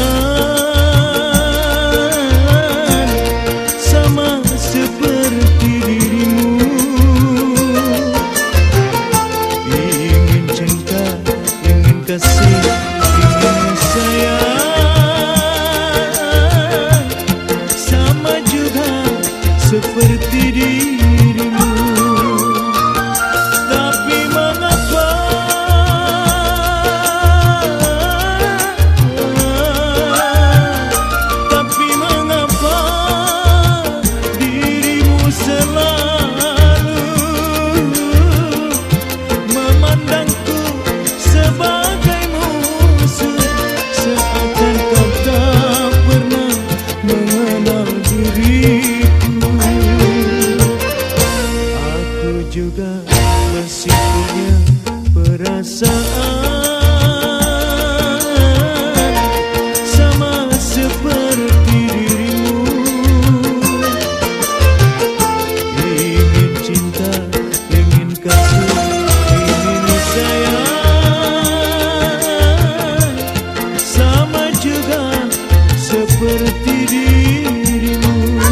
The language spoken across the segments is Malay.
sama seperti dirimu. Ingin cinta, ingin kasih, ingin sayang, sama juga seperti dirimu. Tapi mengapa dirimu selalu memandangku sebagai musuh, seakan kau tak pernah mengenal diriku. Aku juga masih punya perasaan sama seperti dirimu. Ingin cinta, ingin kasih, ingin sayang, sama juga seperti dirimu.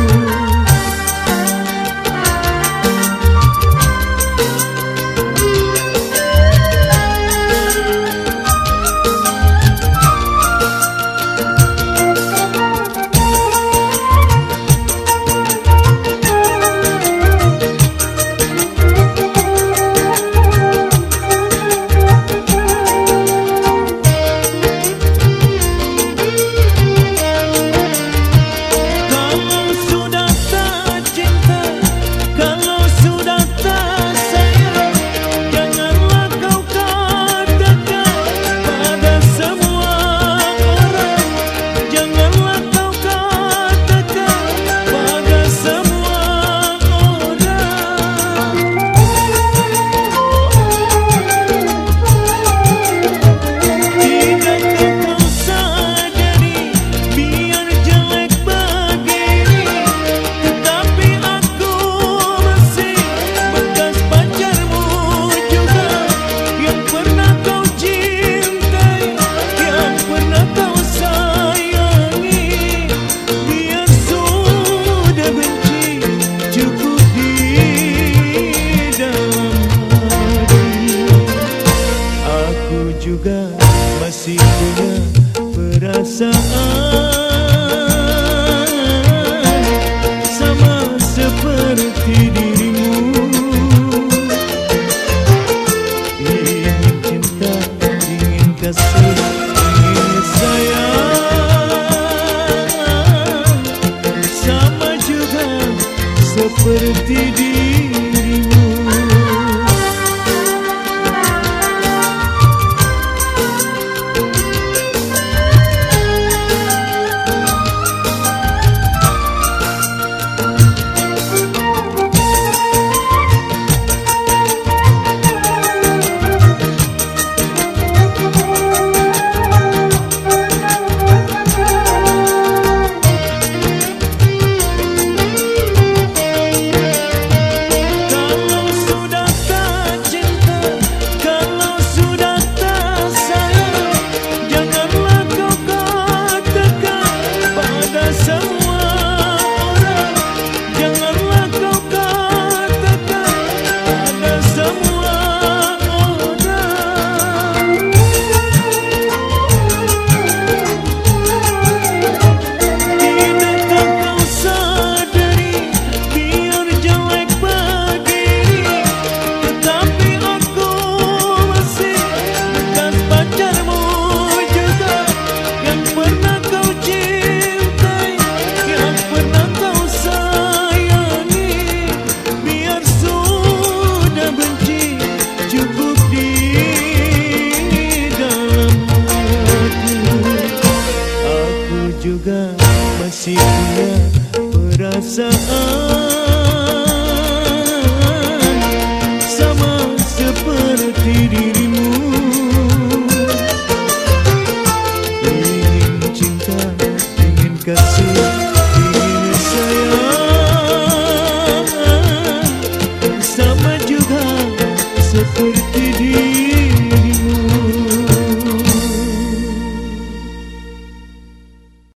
Juga masih punya perasaan sama seperti dirimu. Ingin cinta, ingin kasih, ingin sayang, sama juga seperti dirimu. Juga masih punya perasaan sama seperti dirimu. Ingin cinta, ingin kasih, ingin sayang, sama juga seperti dirimu.